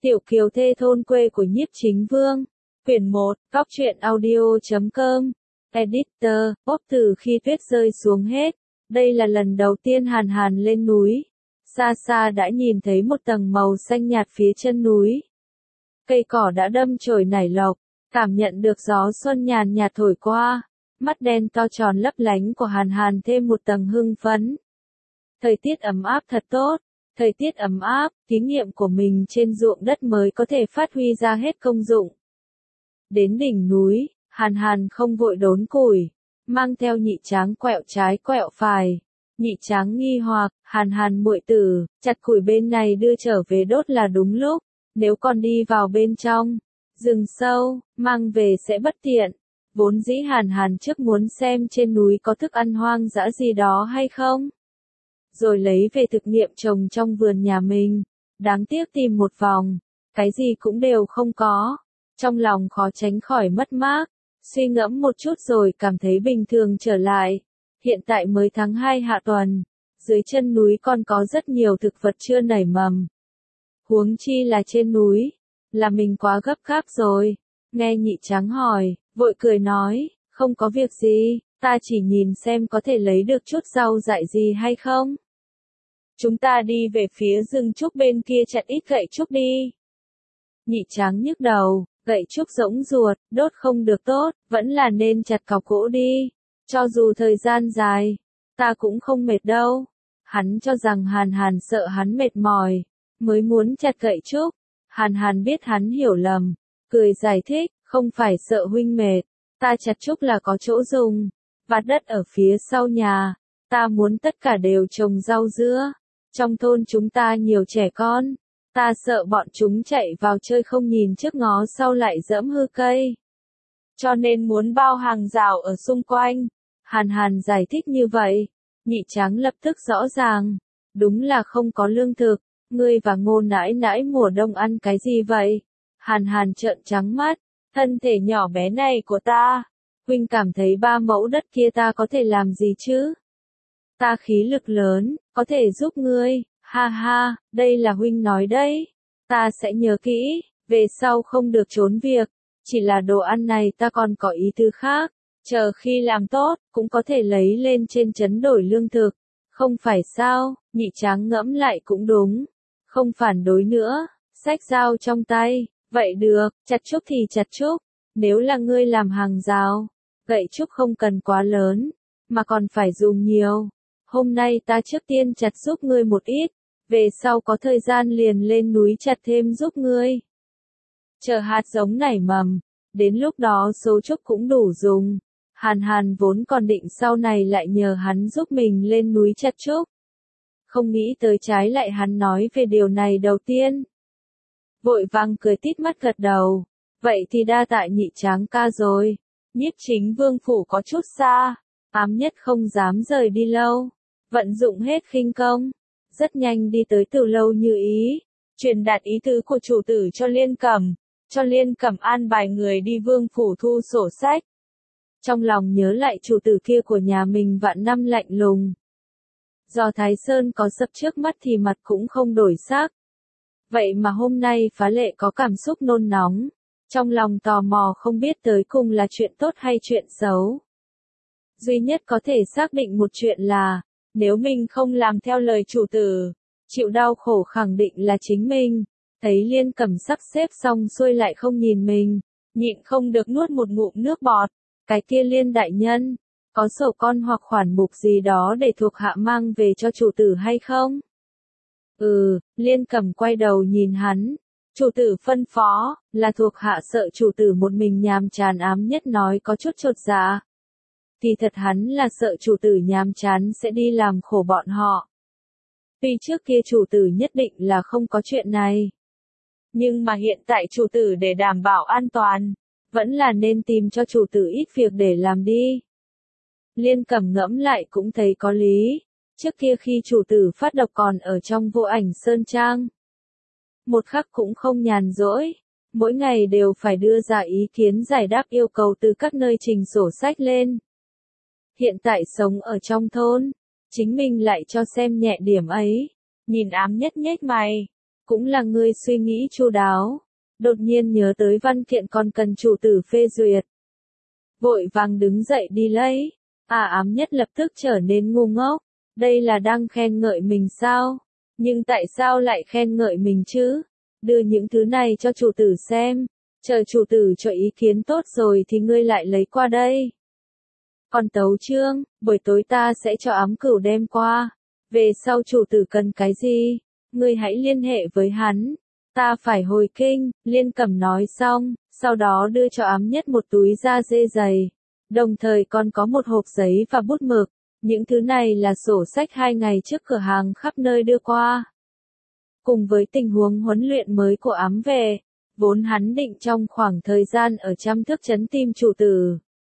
Tiểu kiều thê thôn quê của Nhiếp Chính Vương. Quyển 1, Góc truyện audio.com. Editor, bóp từ khi tuyết rơi xuống hết. Đây là lần đầu tiên Hàn Hàn lên núi. Xa xa đã nhìn thấy một tầng màu xanh nhạt phía chân núi. Cây cỏ đã đâm chồi nảy lộc, cảm nhận được gió xuân nhàn nhạt thổi qua. Mắt đen to tròn lấp lánh của Hàn Hàn thêm một tầng hưng phấn. Thời tiết ấm áp thật tốt. Thời tiết ấm áp, thí nghiệm của mình trên ruộng đất mới có thể phát huy ra hết công dụng. Đến đỉnh núi, Hàn Hàn không vội đốn củi, mang theo Nhị Tráng quẹo trái quẹo phải. Nhị Tráng nghi hoặc, Hàn Hàn muội tử, chặt củi bên này đưa trở về đốt là đúng lúc, nếu còn đi vào bên trong rừng sâu, mang về sẽ bất tiện. Vốn dĩ Hàn Hàn trước muốn xem trên núi có thức ăn hoang dã gì đó hay không, rồi lấy về thực nghiệm trồng trong vườn nhà mình. Đáng tiếc tìm một vòng, cái gì cũng đều không có. Trong lòng khó tránh khỏi mất mát, suy ngẫm một chút rồi cảm thấy bình thường trở lại. Hiện tại mới tháng 2 hạ tuần, dưới chân núi còn có rất nhiều thực vật chưa nảy mầm. Huống chi là trên núi, là mình quá gấp gáp rồi. Nghe Nhị Tráng hỏi, vội cười nói, không có việc gì, ta chỉ nhìn xem có thể lấy được chút rau dại gì hay không. Chúng ta đi về phía rừng trúc bên kia chặt ít gậy trúc đi. Nhị Tráng nhức đầu, gậy trúc rỗng ruột, đốt không được tốt, vẫn là nên chặt cọc gỗ đi. Cho dù thời gian dài, ta cũng không mệt đâu. Hắn cho rằng Hàn Hàn sợ hắn mệt mỏi, mới muốn chặt gậy trúc. Hàn Hàn biết hắn hiểu lầm, cười giải thích, không phải sợ huynh mệt, ta chặt trúc là có chỗ dùng. Vạt đất ở phía sau nhà, ta muốn tất cả đều trồng rau dưa. Trong thôn chúng ta nhiều trẻ con, ta sợ bọn chúng chạy vào chơi không nhìn trước ngó sau lại giẫm hư cây. Cho nên muốn bao hàng rào ở xung quanh. Hàn Hàn giải thích như vậy, Nhị Tráng lập tức rõ ràng, đúng là không có lương thực, ngươi và Ngô nãi nãi mùa đông ăn cái gì vậy? Hàn Hàn trợn trắng mắt, thân thể nhỏ bé này của ta, huynh cảm thấy 3 mẫu đất kia ta có thể làm gì chứ? Ta khí lực lớn, có thể giúp ngươi, ha ha, đây là huynh nói đấy, ta sẽ nhớ kỹ, về sau không được trốn việc, chỉ là đồ ăn này ta còn có ý tư khác, chờ khi làm tốt, cũng có thể lấy lên trên trấn đổi lương thực, không phải sao? Nhị Tráng ngẫm lại cũng đúng, không phản đối nữa, xách dao trong tay, vậy được, chặt trúc thì chặt trúc, nếu là ngươi làm hàng rào, gậy trúc không cần quá lớn, mà còn phải dùng nhiều. Hôm nay ta trước tiên chặt giúp ngươi một ít, về sau có thời gian liền lên núi chặt thêm giúp ngươi. Chờ hạt giống nảy mầm, đến lúc đó số trúc cũng đủ dùng. Hàn Hàn vốn còn định sau này lại nhờ hắn giúp mình lên núi chặt trúc. Không nghĩ tới trái lại hắn nói về điều này đầu tiên. Vội vàng cười tít mắt gật đầu, vậy thì đa tạ Nhị Tráng ca rồi. Nhiếp Chính Vương phủ có chút xa, ám nhất không dám rời đi lâu. Vận dụng hết khinh công, rất nhanh đi tới Từ Lâu Như Ý, truyền đạt ý tứ của chủ tử cho Liên Cẩm, cho Liên Cẩm an bài người đi vương phủ thu sổ sách. Trong lòng nhớ lại chủ tử kia của nhà mình vạn năm lạnh lùng. Do Thái Sơn có sập trước mắt thì mặt cũng không đổi sắc. Vậy mà hôm nay Phá Lệ có cảm xúc nôn nóng, trong lòng tò mò không biết tới cùng là chuyện tốt hay chuyện xấu. Duy nhất có thể xác định một chuyện là, nếu mình không làm theo lời chủ tử, chịu đau khổ khẳng định là chính mình. Thấy Liên Cẩm sắp xếp xong xuôi lại không nhìn mình, nhịn không được nuốt một ngụm nước bọt. Cái kia Liên đại nhân, có sổ con hoặc khoản mục gì đó để thuộc hạ mang về cho chủ tử hay không? Liên Cẩm quay đầu nhìn hắn. Chủ tử phân phó, là thuộc hạ sợ chủ tử một mình nhàm chán, ám nhất nói có chút chột dạ. Thì thật hắn là sợ chủ tử nhàm chán sẽ đi làm khổ bọn họ. Tuy trước kia chủ tử nhất định là không có chuyện này. Nhưng mà hiện tại chủ tử để đảm bảo an toàn, vẫn là nên tìm cho chủ tử ít việc để làm đi. Liên Cẩm ngẫm lại cũng thấy có lý. Trước kia khi chủ tử phát độc còn ở trong Vô Ảnh Sơn Trang, một khắc cũng không nhàn rỗi, mỗi ngày đều phải đưa ra ý kiến giải đáp yêu cầu từ các nơi trình sổ sách lên. Hiện tại sống ở trong thôn, chính mình lại cho xem nhẹ điểm ấy. Nhìn ám nhất nhếch mày, cũng là ngươi suy nghĩ chu đáo. Đột nhiên nhớ tới văn kiện còn cần chủ tử phê duyệt. Vội vàng đứng dậy đi lấy. Ám nhất lập tức trở nên ngu ngốc. Đây là đang khen ngợi mình sao? Nhưng tại sao lại khen ngợi mình chứ? Đưa những thứ này cho chủ tử xem. Chờ chủ tử cho ý kiến tốt rồi thì ngươi lại lấy qua đây. Còn tấu chương, buổi tối ta sẽ cho Ám Cửu đem qua. Về sau chủ tử cần cái gì? Ngươi hãy liên hệ với hắn. Ta phải hồi kinh. Liên Cẩm nói xong, sau đó đưa cho Ám Nhất một túi da dê dày. Đồng thời còn có một hộp giấy và bút mực. Những thứ này là sổ sách 2 ngày trước cửa hàng khắp nơi đưa qua. Cùng với tình huống huấn luyện mới của Ám về, vốn hắn định trong khoảng thời gian ở Trăm Thước trấn tìm chủ tử.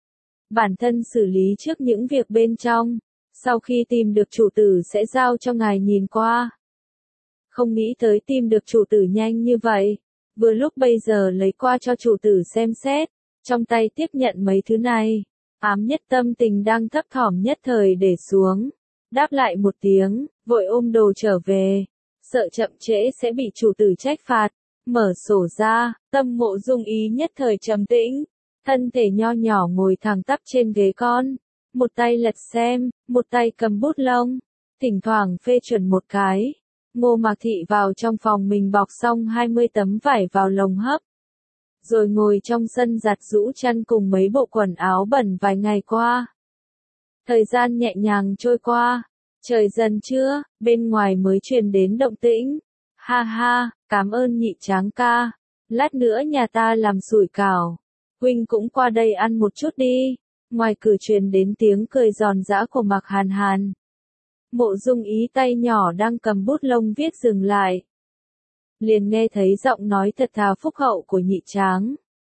Bản thân xử lý trước những việc bên trong, sau khi tìm được chủ tử sẽ giao cho ngài nhìn qua. Không nghĩ tới tìm được chủ tử nhanh như vậy, vừa lúc bây giờ lấy qua cho chủ tử xem xét, trong tay tiếp nhận mấy thứ này. Ám Nhất tâm tình đang thấp thỏm nhất thời để xuống, đáp lại một tiếng, vội ôm đồ trở về, sợ chậm trễ sẽ bị chủ tử trách phạt. Mở sổ ra, Tâm Mộ Dung ý nhất thời trầm tĩnh, thân thể nho nhỏ ngồi thẳng tắp trên ghế con, một tay lật xem, một tay cầm bút lông, thỉnh thoảng phê chuẩn một cái. Ngô Mạc Thị vào trong phòng mình bọc xong 20 tấm vải vào lồng hấp, rồi ngồi trong sân giặt giũ chăn cùng mấy bộ quần áo bẩn vài ngày qua. Thời gian nhẹ nhàng trôi qua, trời dần trưa, bên ngoài mới truyền đến động tĩnh. Ha ha, cảm ơn Nhị Tráng ca, lát nữa nhà ta làm sủi cảo, huynh cũng qua đây ăn một chút đi. Ngoài cửa truyền đến tiếng cười giòn giã của Mạc Hàn Hàn. Mộ Dung ý tay nhỏ đang cầm bút lông viết dừng lại. Liền nghe thấy giọng nói thật thà phúc hậu của Nhị Tráng.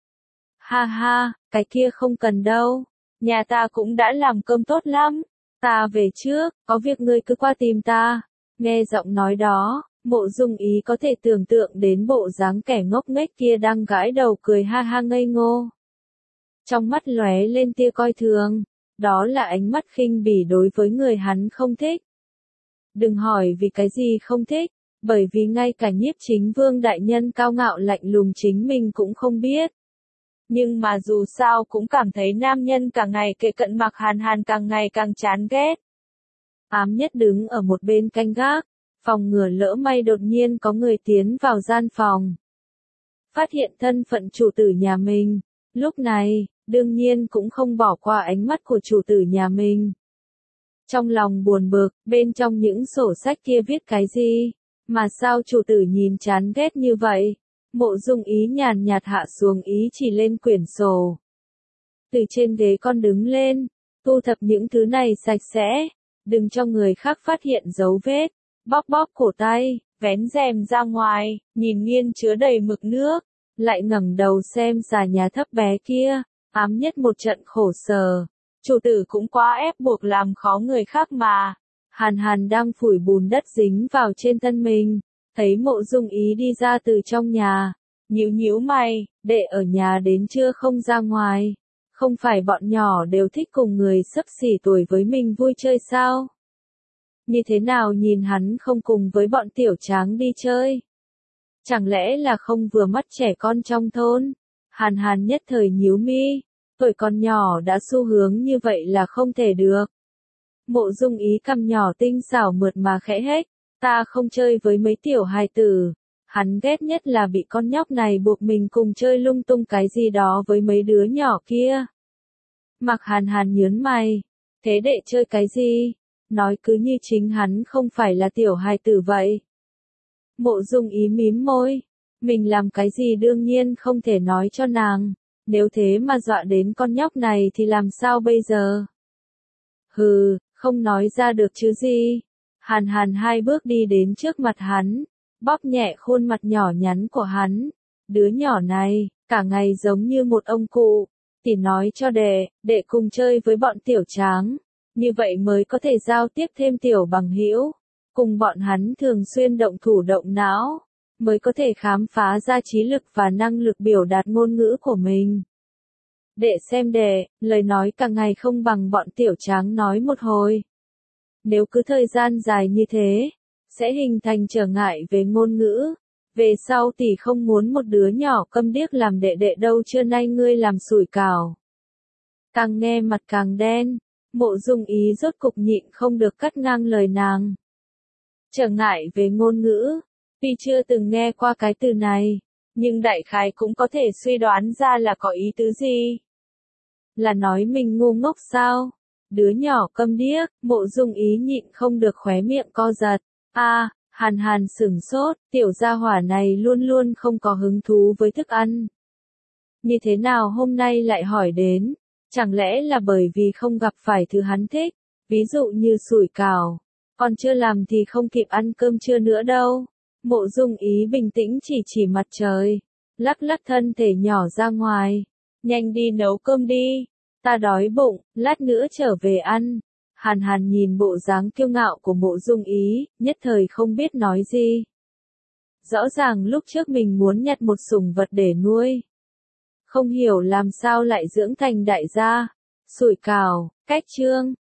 Ha ha, cái kia không cần đâu, nhà ta cũng đã làm cơm tốt lắm, ta về trước, có việc ngươi cứ qua tìm ta. Nghe giọng nói đó, Mộ Dung ý có thể tưởng tượng đến bộ dáng kẻ ngốc nghếch kia đang gãi đầu cười ha ha ngây ngô. Trong mắt lóe lên tia coi thường, đó là ánh mắt khinh bỉ đối với người hắn không thích. Đừng hỏi vì cái gì không thích, bởi vì ngay cả Nhiếp Chính Vương đại nhân cao ngạo lạnh lùng chính mình cũng không biết. Nhưng mà dù sao cũng cảm thấy nam nhân càng ngày kề cận Mạc Hàn Hàn càng ngày càng chán ghét. Ám Nhất đứng ở một bên canh gác, phòng ngừa lỡ may đột nhiên có người tiến vào gian phòng. Phát hiện thân phận chủ tử nhà mình, lúc này, đương nhiên cũng không bỏ qua ánh mắt của chủ tử nhà mình. Trong lòng buồn bực, bên trong những sổ sách kia viết cái gì, mà sao chủ tử nhìn chán ghét như vậy? Mộ Dung ý nhàn nhạt hạ xuống ý chỉ lên quyển sổ. Từ trên ghế con đứng lên, thu thập những thứ này sạch sẽ, đừng cho người khác phát hiện dấu vết. Bóp bóp cổ tay, vén rèm ra ngoài, nhìn nghiên chứa đầy mực nước, lại ngẩng đầu xem xà nhà thấp bé kia. Ám Nhất một trận khổ sở, chủ tử cũng quá ép buộc làm khó người khác mà. Hàn Hàn đang phủi bùn đất dính vào trên thân mình, thấy Mộ Dung ý đi ra từ trong nhà, nhíu nhíu mày, đệ ở nhà đến trưa không ra ngoài, không phải bọn nhỏ đều thích cùng người xấp xỉ tuổi với mình vui chơi sao? Như thế nào nhìn hắn không cùng với bọn tiểu tráng đi chơi? Chẳng lẽ là không vừa mắt trẻ con trong thôn? Hàn Hàn nhất thời nhíu mi, tuổi còn nhỏ đã xu hướng như vậy là không thể được. Mộ Dung ý cằm nhỏ tinh xảo mượt mà khẽ hếch, ta không chơi với mấy tiểu hài tử. Hắn ghét nhất là bị con nhóc này buộc mình cùng chơi lung tung cái gì đó với mấy đứa nhỏ kia. Mạc Hàn Hàn nhớn mày, thế đệ chơi cái gì? Nói cứ như chính hắn không phải là tiểu hài tử vậy. Mộ Dung ý mím môi, mình làm cái gì đương nhiên không thể nói cho nàng, nếu thế mà dọa đến con nhóc này thì làm sao bây giờ? Hừ, không nói ra được chứ gì. Hàn Hàn 2 bước đi đến trước mặt hắn, bóp nhẹ khuôn mặt nhỏ nhắn của hắn. Đứa nhỏ này, cả ngày giống như một ông cụ, tỷ nói cho đệ cùng chơi với bọn tiểu tráng, như vậy mới có thể giao tiếp thêm tiểu bằng hữu, cùng bọn hắn thường xuyên động thủ động não, mới có thể khám phá ra trí lực và năng lực biểu đạt ngôn ngữ của mình. Đệ xem lời nói càng ngày không bằng bọn tiểu tráng nói một hồi. Nếu cứ thời gian dài như thế, sẽ hình thành trở ngại về ngôn ngữ. Về sau tỷ không muốn một đứa nhỏ câm điếc làm đệ đệ đâu, trưa nay ngươi làm sủi cảo. Càng nghe mặt càng đen, Mộ Dung Ý rốt cục nhịn không được cắt ngang lời nàng. Trở ngại về ngôn ngữ, tuy chưa từng nghe qua cái từ này, nhưng đại khái cũng có thể suy đoán ra là có ý tứ gì. Là nói mình ngu ngốc sao? Đứa nhỏ câm điếc, Mộ Dung Ý nhịn không được khóe miệng co giật. Hàn Hàn sửng sốt, tiểu gia hỏa này luôn luôn không có hứng thú với thức ăn. Như thế nào hôm nay lại hỏi đến? Chẳng lẽ là bởi vì không gặp phải thứ hắn thích, ví dụ như sủi cảo, còn chưa làm thì không kịp ăn cơm trưa nữa đâu. Mộ Dung Ý bình tĩnh chỉ mặt trời, lắc lắc thân thể nhỏ ra ngoài. Nhanh đi nấu cơm đi, ta đói bụng, lát nữa trở về ăn. Hàn Hàn nhìn bộ dáng kiêu ngạo của Mộ Dung Ý, nhất thời không biết nói gì. Rõ ràng lúc trước mình muốn nhặt một sủng vật để nuôi. Không hiểu làm sao lại dưỡng thành đại gia. Sủi cảo, cách chương.